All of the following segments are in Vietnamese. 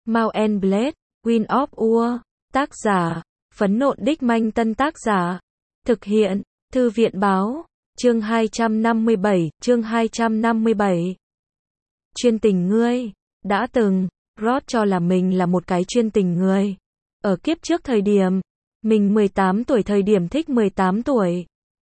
Mount and Blade, Wind of War. Tác giả, Phấn Nộn Đích Manh. Tân tác giả, thực hiện, Thư viện Báo. Chương 257, chương 257. Chuyên tình ngươi. Đã từng, Ross cho là mình là một cái chuyên tình người. Ở kiếp trước thời điểm, mình 18 tuổi thời điểm thích 18 tuổi.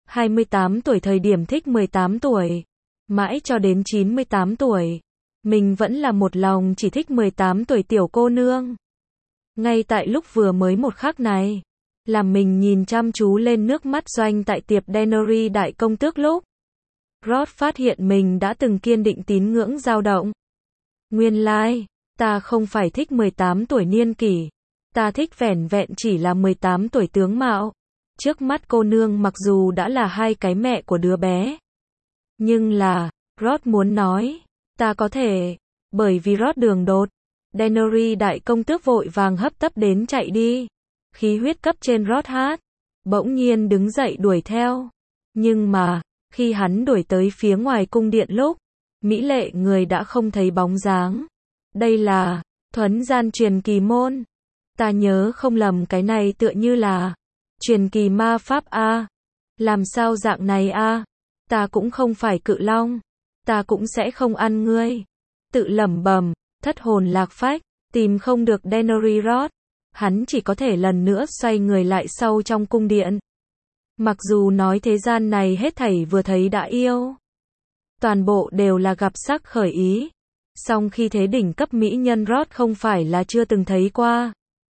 28 tuổi thời điểm thích 18 tuổi. Mãi cho đến 98 tuổi. Mình vẫn là một lòng chỉ thích 18 tuổi tiểu cô nương. Ngay tại lúc vừa mới một khắc này, làm mình nhìn chăm chú lên nước mắt doanh tại tiệp Dennery đại công tước lúc, Ross phát hiện mình đã từng kiên định tín ngưỡng dao động. Nguyên lai, ta không phải thích 18 tuổi niên kỷ, ta thích vẻn vẹn chỉ là 18 tuổi tướng mạo. Trước mắt cô nương mặc dù đã là hai cái mẹ của đứa bé, nhưng là, Ross muốn nói, ta có thể, bởi vì Ross đường đột. Dennery đại công tước vội vàng hấp tấp đến chạy đi. Khí huyết cấp trên Ross hát, bỗng nhiên đứng dậy đuổi theo. Nhưng mà, khi hắn đuổi tới phía ngoài cung điện lúc, mỹ lệ người đã không thấy bóng dáng. Đây là thuấn gian truyền kỳ môn. Ta nhớ không lầm cái này tựa như là truyền kỳ ma pháp a. Làm sao dạng này a? Ta cũng không phải cự long, ta cũng sẽ không ăn ngươi. Tự lẩm bẩm, thất hồn lạc phách, tìm không được Dennery Ross. Hắn chỉ có thể lần nữa xoay người lại sau trong cung điện. Mặc dù nói thế gian này hết thảy vừa thấy đã yêu, toàn bộ đều là gặp sắc khởi ý. Song khi thế đỉnh cấp mỹ nhân Ross không phải là chưa từng thấy qua.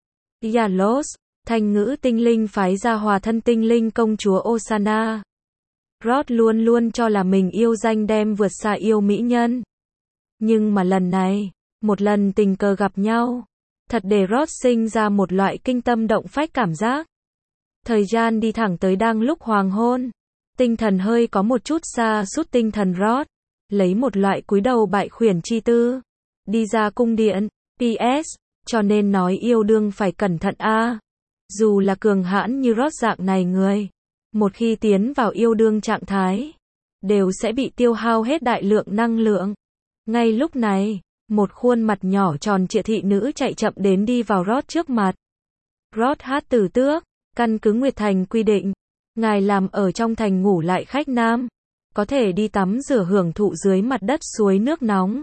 Yalos, thanh ngữ tinh linh phái ra hòa thân tinh linh công chúa Osana. Ross luôn luôn cho là mình yêu danh đem vượt xa yêu mỹ nhân. Nhưng mà lần này, một lần tình cờ gặp nhau, thật để Ross sinh ra một loại kinh tâm động phách cảm giác. Thời gian đi thẳng tới đang lúc hoàng hôn, tinh thần hơi có một chút xa sút tinh thần Ross, lấy một loại cúi đầu bại khuyển chi tư, đi ra cung điện. PS, cho nên nói yêu đương phải cẩn thận a. Dù là cường hãn như Ross dạng này người, một khi tiến vào yêu đương trạng thái, đều sẽ bị tiêu hao hết đại lượng năng lượng. Ngay lúc này, một khuôn mặt nhỏ tròn trịa thị nữ chạy chậm đến đi vào Ross trước mặt. Ross hát tử tước, căn cứ Nguyệt Thành quy định, ngài làm ở trong thành ngủ lại khách nam, có thể đi tắm rửa hưởng thụ dưới mặt đất suối nước nóng.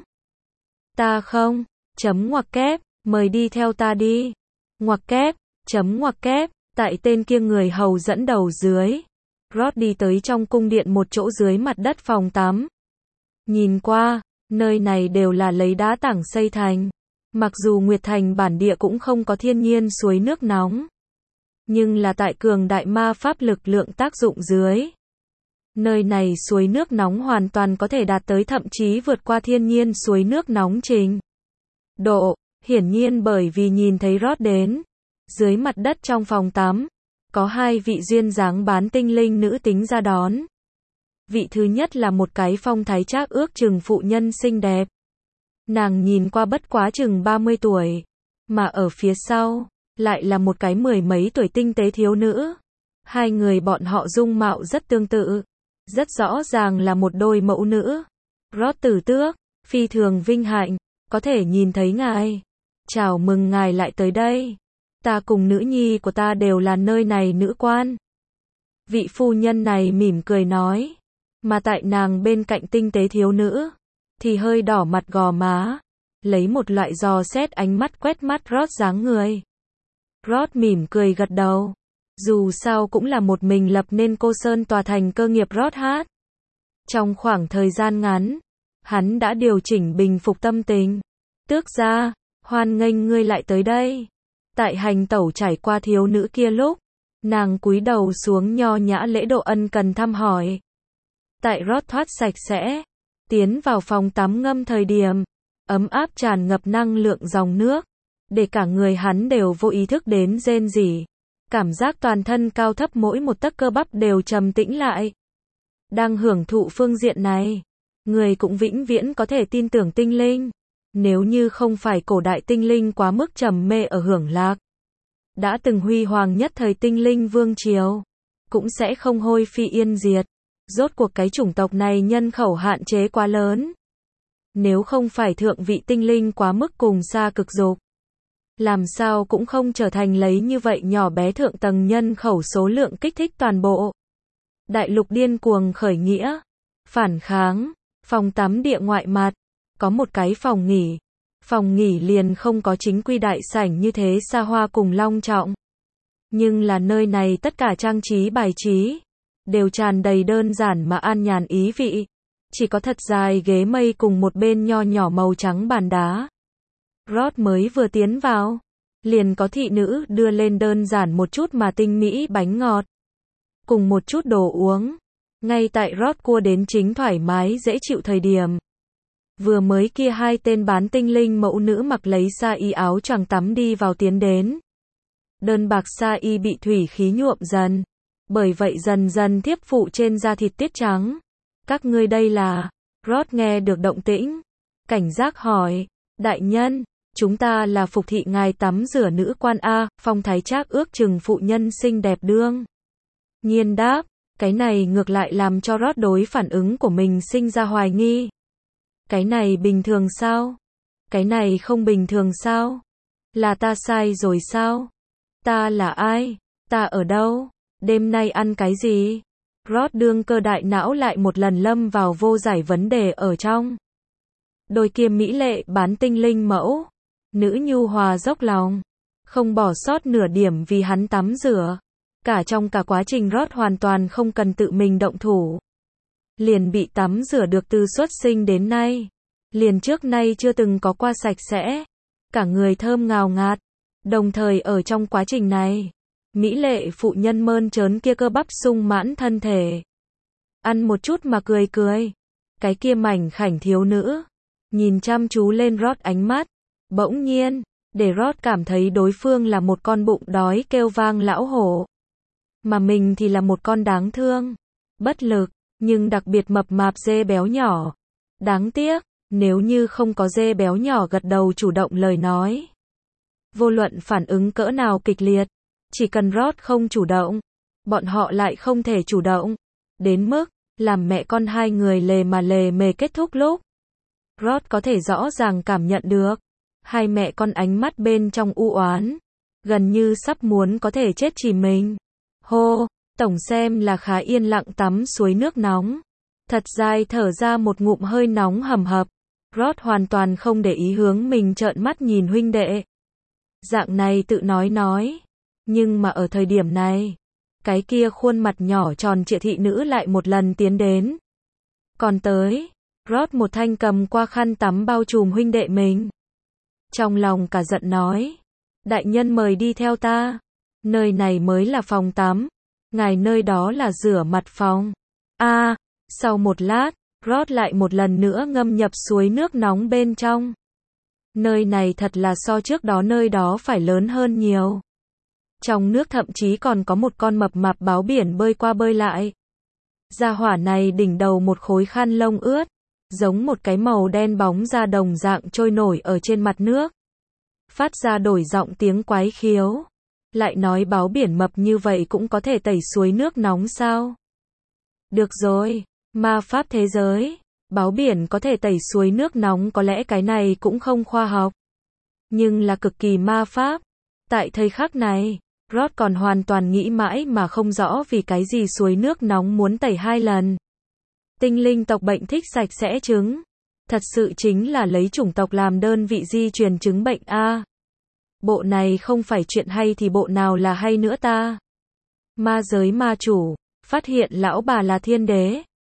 Ta không, chấm ngoặc kép, mời đi theo ta đi. Ngoặc kép, chấm ngoặc kép, tại tên kia người hầu dẫn đầu dưới. Ross đi tới trong cung điện một chỗ dưới mặt đất phòng tắm. Nhìn qua, nơi này đều là lấy đá tảng xây thành. Mặc dù Nguyệt Thành bản địa cũng không có thiên nhiên suối nước nóng, nhưng là tại cường đại ma pháp lực lượng tác dụng dưới, nơi này suối nước nóng hoàn toàn có thể đạt tới thậm chí vượt qua thiên nhiên suối nước nóng trình độ. Hiển nhiên bởi vì nhìn thấy Ross đến, dưới mặt đất trong phòng tắm, có hai vị duyên dáng bán tinh linh nữ tính ra đón. Vị thứ nhất là một cái phong thái trác ước chừng phụ nhân xinh đẹp. Nàng nhìn qua bất quá chừng 30 tuổi, mà ở phía sau, lại là một cái mười mấy tuổi tinh tế thiếu nữ. Hai người bọn họ dung mạo rất tương tự, rất rõ ràng là một đôi mẫu nữ. Ross tử tước, phi thường vinh hạnh, có thể nhìn thấy ngài. Chào mừng ngài lại tới đây. Ta cùng nữ nhi của ta đều là nơi này nữ quan. Vị phu nhân này mỉm cười nói. Mà tại nàng bên cạnh tinh tế thiếu nữ, thì hơi đỏ mặt gò má, lấy một loại dò xét ánh mắt quét mắt Ross dáng người. Ross mỉm cười gật đầu. Dù sao cũng là một mình lập nên cô sơn tòa thành cơ nghiệp Ross hát. Trong khoảng thời gian ngắn, hắn đã điều chỉnh bình phục tâm tình. Tước gia, hoan nghênh ngươi lại tới đây. Tại hành tẩu trải qua thiếu nữ kia lúc, nàng cúi đầu xuống nho nhã lễ độ ân cần thăm hỏi. Tại Ross thoát sạch sẽ, tiến vào phòng tắm ngâm thời điểm, ấm áp tràn ngập năng lượng dòng nước, để cả người hắn đều vô ý thức đến rên rỉ. Cảm giác toàn thân cao thấp mỗi một tấc cơ bắp đều trầm tĩnh lại. Đang hưởng thụ phương diện này, người cũng vĩnh viễn có thể tin tưởng tinh linh. Nếu như không phải cổ đại tinh linh quá mức trầm mê ở hưởng lạc, đã từng huy hoàng nhất thời tinh linh vương triều, cũng sẽ không hôi phi yên diệt. Rốt cuộc cái chủng tộc này nhân khẩu hạn chế quá lớn. Nếu không phải thượng vị tinh linh quá mức cùng xa cực dục, Làm sao cũng không trở thành lấy như vậy nhỏ bé thượng tầng nhân khẩu số lượng kích thích toàn bộ đại lục điên cuồng khởi nghĩa, phản kháng, phòng tắm địa ngoại mặt, có một cái phòng nghỉ liền không có chính quy đại sảnh như thế xa hoa cùng long trọng. Nhưng là nơi này tất cả trang trí bài trí, đều tràn đầy đơn giản mà an nhàn ý vị, chỉ có thật dài ghế mây cùng một bên nho nhỏ màu trắng bàn đá. Rod mới vừa tiến vào, liền có thị nữ đưa lên đơn giản một chút mà tinh mỹ bánh ngọt, cùng một chút đồ uống. Ngay tại Rod cua đến chính thoải mái dễ chịu thời điểm, vừa mới kia hai tên bán tinh linh mẫu nữ mặc lấy sa y áo choàng tắm đi vào tiến đến. Đơn bạc sa y bị thủy khí nhuộm dần, bởi vậy dần dần thiếp phụ trên da thịt tiết trắng. Các ngươi đây là? Rod nghe được động tĩnh, cảnh giác hỏi, đại nhân, chúng ta là phục thị ngài tắm rửa nữ quan A, phong thái trác ước chừng phụ nhân xinh đẹp đương nhiên đáp, cái này ngược lại làm cho Rod đối phản ứng của mình sinh ra hoài nghi. Cái này bình thường sao? Cái này không bình thường sao? Là ta sai rồi sao? Ta là ai? Ta ở đâu? Đêm nay ăn cái gì? Rod đương cơ đại não lại một lần lâm vào vô giải vấn đề ở trong. Đôi kia mỹ lệ bán tinh linh mẫu, nữ nhu hòa dốc lòng, không bỏ sót nửa điểm vì hắn tắm rửa. Cả trong cả quá trình Rod hoàn toàn không cần tự mình động thủ, liền bị tắm rửa được từ xuất sinh đến nay, liền trước nay chưa từng có qua sạch sẽ, cả người thơm ngào ngạt. Đồng thời ở trong quá trình này, mỹ lệ phụ nhân mơn trớn kia cơ bắp sung mãn thân thể, ăn một chút mà cười cười. Cái kia mảnh khảnh thiếu nữ, nhìn chăm chú lên Rod ánh mắt, bỗng nhiên, để Rod cảm thấy đối phương là một con bụng đói kêu vang lão hổ, mà mình thì là một con đáng thương, bất lực, nhưng đặc biệt mập mạp dê béo nhỏ. Đáng tiếc, nếu như không có dê béo nhỏ gật đầu chủ động lời nói, vô luận phản ứng cỡ nào kịch liệt, chỉ cần Rod không chủ động, bọn họ lại không thể chủ động, đến mức làm mẹ con hai người lề mà lề mề kết thúc lúc. Rod có thể rõ ràng cảm nhận được hai mẹ con ánh mắt bên trong u oán, gần như sắp muốn có thể chết chỉ mình. Hô, tổng xem là khá yên lặng tắm suối nước nóng, thật dài thở ra một ngụm hơi nóng hầm hập. Rod hoàn toàn không để ý hướng mình trợn mắt nhìn huynh đệ. Dạng này tự nói, nhưng mà ở thời điểm này, cái kia khuôn mặt nhỏ tròn trịa thị nữ lại một lần tiến đến. Còn tới, Rod một thanh cầm qua khăn tắm bao trùm huynh đệ mình. Trong lòng cả giận nói, đại nhân mời đi theo ta, nơi này mới là phòng tắm, ngài nơi đó là rửa mặt phòng. Sau một lát, Rod lại một lần nữa ngâm nhập suối nước nóng bên trong. Nơi này thật là so trước đó nơi đó phải lớn hơn nhiều. Trong nước thậm chí còn có một con mập mạp báo biển bơi qua bơi lại. Gia hỏa này đỉnh đầu một khối khăn lông ướt, giống một cái màu đen bóng da đồng dạng trôi nổi ở trên mặt nước. Phát ra đổi giọng tiếng quái khiếu. Lại nói báo biển mập như vậy cũng có thể tẩy suối nước nóng sao? Được rồi, ma pháp thế giới, báo biển có thể tẩy suối nước nóng có lẽ cái này cũng không khoa học. Nhưng là cực kỳ ma pháp. Tại thời khắc này, Rod còn hoàn toàn nghĩ mãi mà không rõ vì cái gì suối nước nóng muốn tẩy 2 lần. Tinh linh tộc bệnh thích sạch sẽ trứng. Thật sự chính là lấy chủng tộc làm đơn vị di truyền chứng bệnh A. Bộ này không phải chuyện hay thì bộ nào là hay nữa ta? Ma giới ma chủ, phát hiện lão bà là thiên đế.